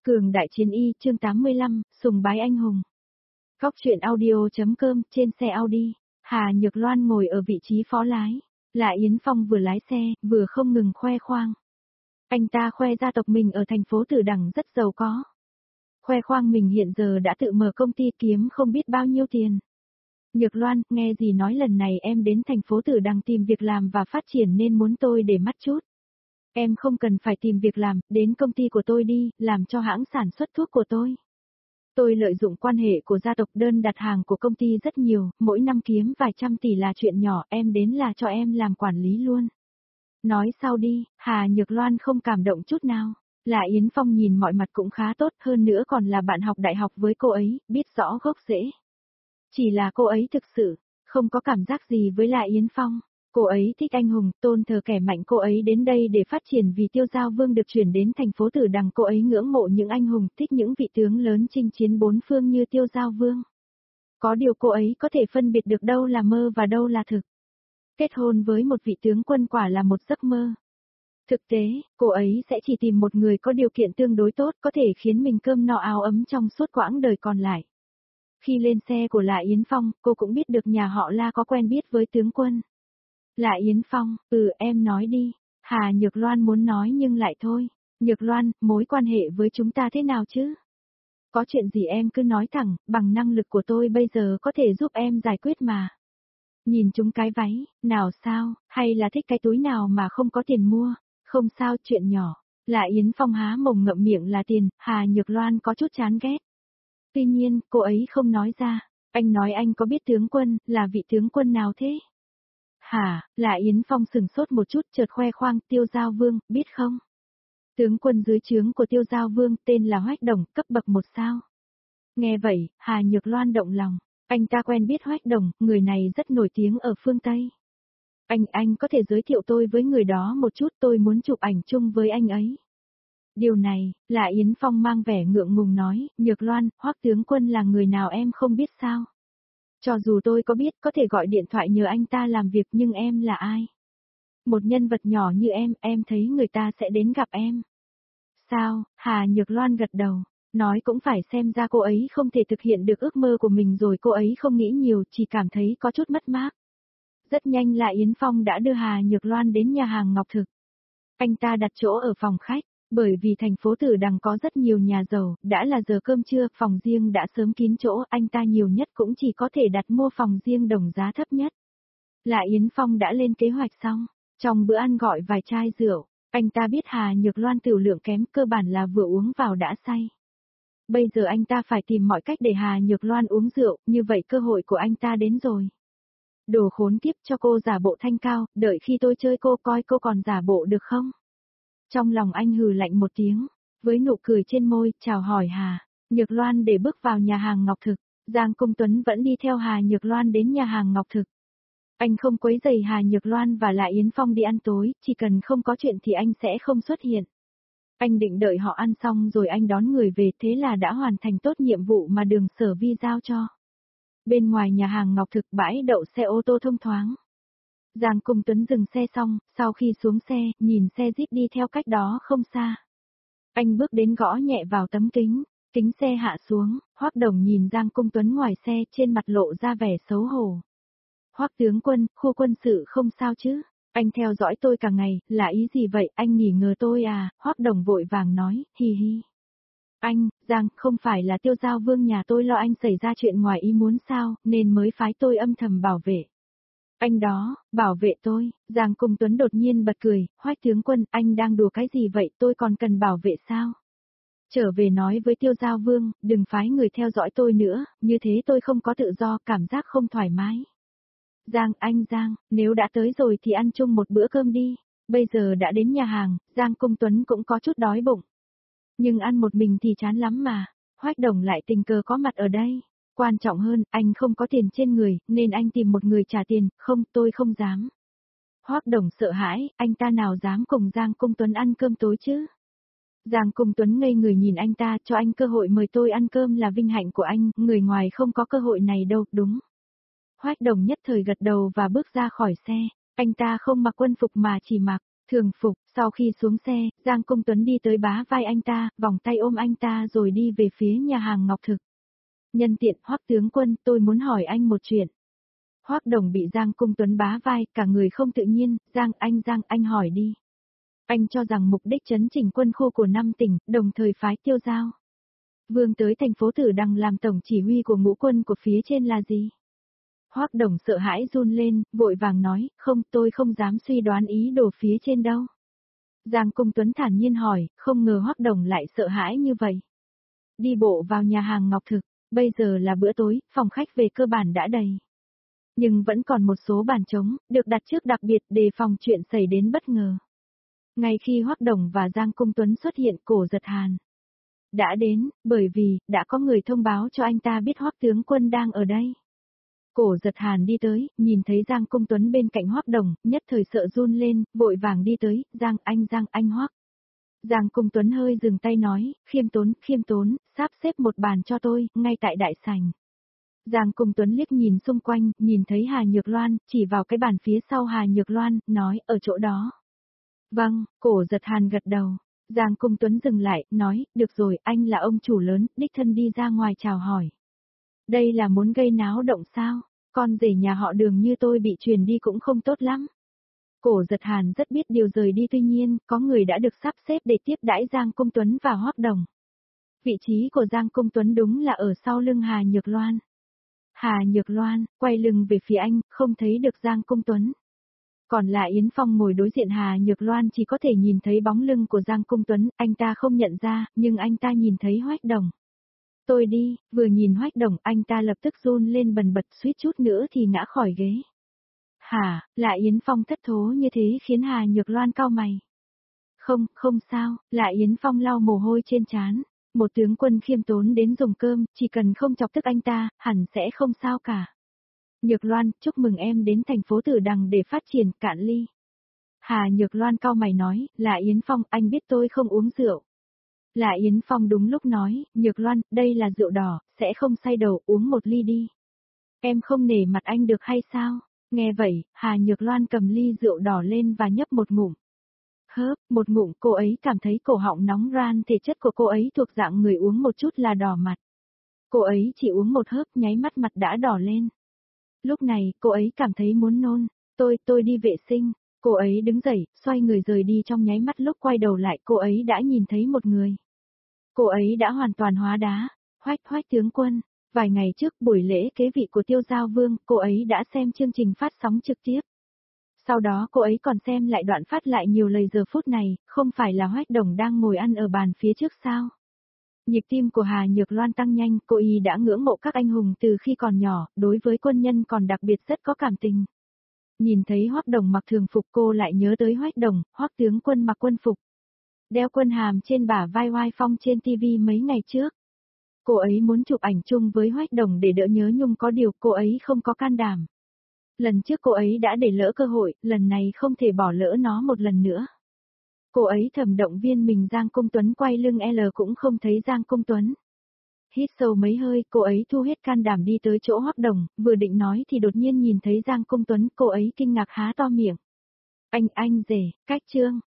Cường đại chiến y chương 85, sùng bái anh hùng. Góc truyện audio.com trên xe Audi, Hà Nhược Loan ngồi ở vị trí phó lái. Lại Yến Phong vừa lái xe, vừa không ngừng khoe khoang. Anh ta khoe gia tộc mình ở thành phố Tử Đằng rất giàu có. Khoe khoang mình hiện giờ đã tự mở công ty kiếm không biết bao nhiêu tiền. Nhược Loan, nghe gì nói lần này em đến thành phố Tử Đằng tìm việc làm và phát triển nên muốn tôi để mắt chút. Em không cần phải tìm việc làm, đến công ty của tôi đi, làm cho hãng sản xuất thuốc của tôi. Tôi lợi dụng quan hệ của gia tộc, đơn đặt hàng của công ty rất nhiều, mỗi năm kiếm vài trăm tỷ là chuyện nhỏ, em đến là cho em làm quản lý luôn. Nói sau đi, Hà Nhược Loan không cảm động chút nào. Lại Yến Phong nhìn mọi mặt cũng khá tốt, hơn nữa còn là bạn học đại học với cô ấy, biết rõ gốc rễ. Chỉ là cô ấy thực sự không có cảm giác gì với Lại Yến Phong. Cô ấy thích anh hùng, tôn thờ kẻ mạnh, cô ấy đến đây để phát triển vì Tiêu Giao Vương được chuyển đến thành phố Tử Đằng, cô ấy ngưỡng mộ những anh hùng, thích những vị tướng lớn chinh chiến bốn phương như Tiêu Giao Vương. Có điều cô ấy có thể phân biệt được đâu là mơ và đâu là thực. Kết hôn với một vị tướng quân quả là một giấc mơ. Thực tế, cô ấy sẽ chỉ tìm một người có điều kiện tương đối tốt, có thể khiến mình cơm no áo ấm trong suốt quãng đời còn lại. Khi lên xe của Lại Yến Phong, cô cũng biết được nhà họ La có quen biết với tướng quân. Lại Yến Phong, em nói đi. Hà Nhược Loan muốn nói nhưng lại thôi. Nhược Loan, mối quan hệ với chúng ta thế nào chứ? Có chuyện gì em cứ nói thẳng, bằng năng lực của tôi bây giờ có thể giúp em giải quyết mà. Nhìn chúng cái váy, nào sao, hay là thích cái túi nào mà không có tiền mua? Không sao, chuyện nhỏ. Lại Yến Phong há mồm ngậm miệng là tiền, Hà Nhược Loan có chút chán ghét. Tuy nhiên, cô ấy không nói ra. Anh nói anh có biết tướng quân, là vị tướng quân nào thế? Hả, Lại Yến Phong sừng sốt một chút, chợt khoe khoang, Tiêu Giao Vương, biết không? Tướng quân dưới trướng của Tiêu Giao Vương, tên là Hoách Đồng, cấp bậc 1 sao. Nghe vậy, Hà Nhược Loan động lòng. Anh ta quen biết Hoách Đồng, người này rất nổi tiếng ở phương Tây. Anh có thể giới thiệu tôi với người đó một chút, tôi muốn chụp ảnh chung với anh ấy. Điều này, Lại Yến Phong mang vẻ ngượng ngùng nói, Nhược Loan, Hoắc tướng quân là người nào em không biết sao? Cho dù tôi có biết, có thể gọi điện thoại nhờ anh ta làm việc, nhưng em là ai? Một nhân vật nhỏ như em thấy người ta sẽ đến gặp em. Sao? Hà Nhược Loan gật đầu, nói cũng phải, xem ra cô ấy không thể thực hiện được ước mơ của mình rồi, cô ấy không nghĩ nhiều, chỉ cảm thấy có chút mất mát. Rất nhanh Lại Yến Phong đã đưa Hà Nhược Loan đến nhà hàng Ngọc Thực. Anh ta đặt chỗ ở phòng khách, bởi vì thành phố Tử Đằng có rất nhiều nhà giàu, đã là giờ cơm trưa, phòng riêng đã sớm kín chỗ, anh ta nhiều nhất cũng chỉ có thể đặt mua phòng riêng đồng giá thấp nhất. Lại Yến Phong đã lên kế hoạch xong, trong bữa ăn gọi vài chai rượu, anh ta biết Hà Nhược Loan tiểu lượng kém, cơ bản là vừa uống vào đã say. Bây giờ anh ta phải tìm mọi cách để Hà Nhược Loan uống rượu, như vậy cơ hội của anh ta đến rồi. Đồ khốn kiếp, cho cô giả bộ thanh cao, đợi khi tôi chơi cô coi cô còn giả bộ được không? Trong lòng anh hừ lạnh một tiếng, với nụ cười trên môi, chào hỏi Hà Nhược Loan để bước vào nhà hàng Ngọc Thực. Giang Công Tuấn vẫn đi theo Hà Nhược Loan đến nhà hàng Ngọc Thực. Anh không quấy rầy Hà Nhược Loan và Lại Yến Phong đi ăn tối, chỉ cần không có chuyện thì anh sẽ không xuất hiện. Anh định đợi họ ăn xong rồi anh đón người về, thế là đã hoàn thành tốt nhiệm vụ mà Đường Sở Vi giao cho. Bên ngoài nhà hàng Ngọc Thực, bãi đậu xe ô tô thông thoáng. Giang Công Tuấn dừng xe xong, sau khi xuống xe, nhìn xe Jeep đi theo cách đó không xa. Anh bước đến gõ nhẹ vào tấm kính, kính xe hạ xuống, Hoắc Đồng nhìn Giang Công Tuấn ngoài xe, trên mặt lộ ra vẻ xấu hổ. Hoắc tướng quân, khu quân sự không sao chứ? Anh theo dõi tôi cả ngày, là ý gì vậy, anh nghi ngờ tôi à? Hoắc Đồng vội vàng nói, hi hi. Anh, Giang, không phải là Tiêu Giao Vương nhà tôi lo anh xảy ra chuyện ngoài ý muốn sao, nên mới phái tôi âm thầm bảo vệ. Anh đó, bảo vệ tôi, Giang Công Tuấn đột nhiên bật cười, Hoắc tướng quân, anh đang đùa cái gì vậy, tôi còn cần bảo vệ sao? Trở về nói với Tiêu Giao Vương, đừng phái người theo dõi tôi nữa, như thế tôi không có tự do, cảm giác không thoải mái. Giang, nếu đã tới rồi thì ăn chung một bữa cơm đi, bây giờ đã đến nhà hàng, Giang Công Tuấn cũng có chút đói bụng. Nhưng ăn một mình thì chán lắm mà, Hoắc Đồng lại tình cờ có mặt ở đây. Quan trọng hơn, anh không có tiền trên người, nên anh tìm một người trả tiền, không, tôi không dám. Hoắc Đồng sợ hãi, anh ta nào dám cùng Giang Công Tuấn ăn cơm tối chứ? Giang Công Tuấn ngây người nhìn anh ta, cho anh cơ hội mời tôi ăn cơm là vinh hạnh của anh, người ngoài không có cơ hội này đâu, đúng. Hoắc Đồng nhất thời gật đầu và bước ra khỏi xe, anh ta không mặc quân phục mà chỉ mặc Thường phục, sau khi xuống xe, Giang Công Tuấn đi tới bá vai anh ta, vòng tay ôm anh ta rồi đi về phía nhà hàng Ngọc Thực. Nhân tiện, Hoắc tướng quân, tôi muốn hỏi anh một chuyện. Hoắc Đồng bị Giang Công Tuấn bá vai, cả người không tự nhiên, Giang, anh hỏi đi. Anh cho rằng mục đích trấn chỉnh quân khu của 5 tỉnh, đồng thời phái Tiêu Giao Vương tới thành phố Tử Đằng làm tổng chỉ huy của ngũ quân của phía trên là gì? Hoắc Đồng sợ hãi run lên, vội vàng nói, không, tôi không dám suy đoán ý đồ phía trên đâu. Giang Công Tuấn thản nhiên hỏi, không ngờ Hoắc Đồng lại sợ hãi như vậy. Đi bộ vào nhà hàng Ngọc Thực, bây giờ là bữa tối, phòng khách về cơ bản đã đầy. Nhưng vẫn còn một số bàn trống, được đặt trước đặc biệt đề phòng chuyện xảy đến bất ngờ. Ngay khi Hoắc Đồng và Giang Công Tuấn xuất hiện, Cổ Giật Hàn đã đến, bởi vì, đã có người thông báo cho anh ta biết Hoắc tướng quân đang ở đây. Cổ Giật Hàn đi tới, nhìn thấy Giang Công Tuấn bên cạnh Hoắc Đồng, nhất thời sợ run lên, vội vàng đi tới, Giang anh Hoắc. Giang Công Tuấn hơi dừng tay nói, khiêm tốn, sắp xếp một bàn cho tôi, ngay tại đại sảnh. Giang Công Tuấn liếc nhìn xung quanh, nhìn thấy Hà Nhược Loan, chỉ vào cái bàn phía sau Hà Nhược Loan, nói, ở chỗ đó. Vâng, Cổ Giật Hàn gật đầu. Giang Công Tuấn dừng lại, nói, được rồi, anh là ông chủ lớn, đích thân đi ra ngoài chào hỏi. Đây là muốn gây náo động sao? Con rể nhà họ Đường như tôi bị truyền đi cũng không tốt lắm. Cổ Giật Hàn rất biết điều rời đi, tuy nhiên, có người đã được sắp xếp để tiếp đãi Giang Công Tuấn và Hoắc Đồng. Vị trí của Giang Công Tuấn đúng là ở sau lưng Hà Nhược Loan. Hà Nhược Loan, quay lưng về phía anh, không thấy được Giang Công Tuấn. Còn lại Yến Phong ngồi đối diện Hà Nhược Loan chỉ có thể nhìn thấy bóng lưng của Giang Công Tuấn, anh ta không nhận ra, nhưng anh ta nhìn thấy Hoắc Đồng. Tôi đi, vừa nhìn Hoắc Đồng, anh ta lập tức run lên bần bật, suýt chút nữa thì ngã khỏi ghế. Hả, lại Yến Phong thất thố như thế khiến Hà Nhược Loan cau mày. Không sao, lại Yến Phong lau mồ hôi trên trán. Một tướng quân khiêm tốn đến dùng cơm, chỉ cần không chọc tức anh ta, hẳn sẽ không sao cả. Nhược Loan, chúc mừng em đến thành phố Tử Đằng để phát triển, cạn ly. Hà Nhược Loan cau mày nói, là Yến Phong, anh biết tôi không uống rượu. Là Yến Phong đúng lúc nói, Nhược Loan, đây là rượu đỏ, sẽ không say đầu, uống một ly đi. Em không nể mặt anh được hay sao? Nghe vậy, Hà Nhược Loan cầm ly rượu đỏ lên và nhấp một ngụm. Hớp, một ngụm, cô ấy cảm thấy cổ họng nóng ran, thể chất của cô ấy thuộc dạng người uống một chút là đỏ mặt. Cô ấy chỉ uống một hớp, nháy mắt mặt đã đỏ lên. Lúc này, cô ấy cảm thấy muốn nôn. Tôi đi vệ sinh. Cô ấy đứng dậy, xoay người rời đi, trong nháy mắt lúc quay đầu lại cô ấy đã nhìn thấy một người. Cô ấy đã hoàn toàn hóa đá. Hoắc tướng quân. Vài ngày trước buổi lễ kế vị của Tiêu Giao Vương, cô ấy đã xem chương trình phát sóng trực tiếp. Sau đó cô ấy còn xem lại đoạn phát lại nhiều lời giờ phút này, không phải là Hoắc Đồng đang ngồi ăn ở bàn phía trước sao? Nhịp tim của Hà Nhược Loan tăng nhanh, cô y đã ngưỡng mộ các anh hùng từ khi còn nhỏ, đối với quân nhân còn đặc biệt rất có cảm tình. Nhìn thấy Hoắc Đồng mặc thường phục, cô lại nhớ tới Hoắc Đồng, Hoắc tướng quân mặc quân phục. Đeo quân hàm trên bả vai oai phong trên TV mấy ngày trước. Cô ấy muốn chụp ảnh chung với Hoắc Đồng để đỡ nhớ nhung, có điều cô ấy không có can đảm. Lần trước cô ấy đã để lỡ cơ hội, lần này không thể bỏ lỡ nó một lần nữa. Cô ấy thầm động viên mình. Giang Công Tuấn quay lưng L cũng không thấy Giang Công Tuấn. Hít sâu mấy hơi, cô ấy thu hết can đảm đi tới chỗ Hoắc Đồng, vừa định nói thì đột nhiên nhìn thấy Giang Công Tuấn, cô ấy kinh ngạc há to miệng. Anh rể, cách Trương,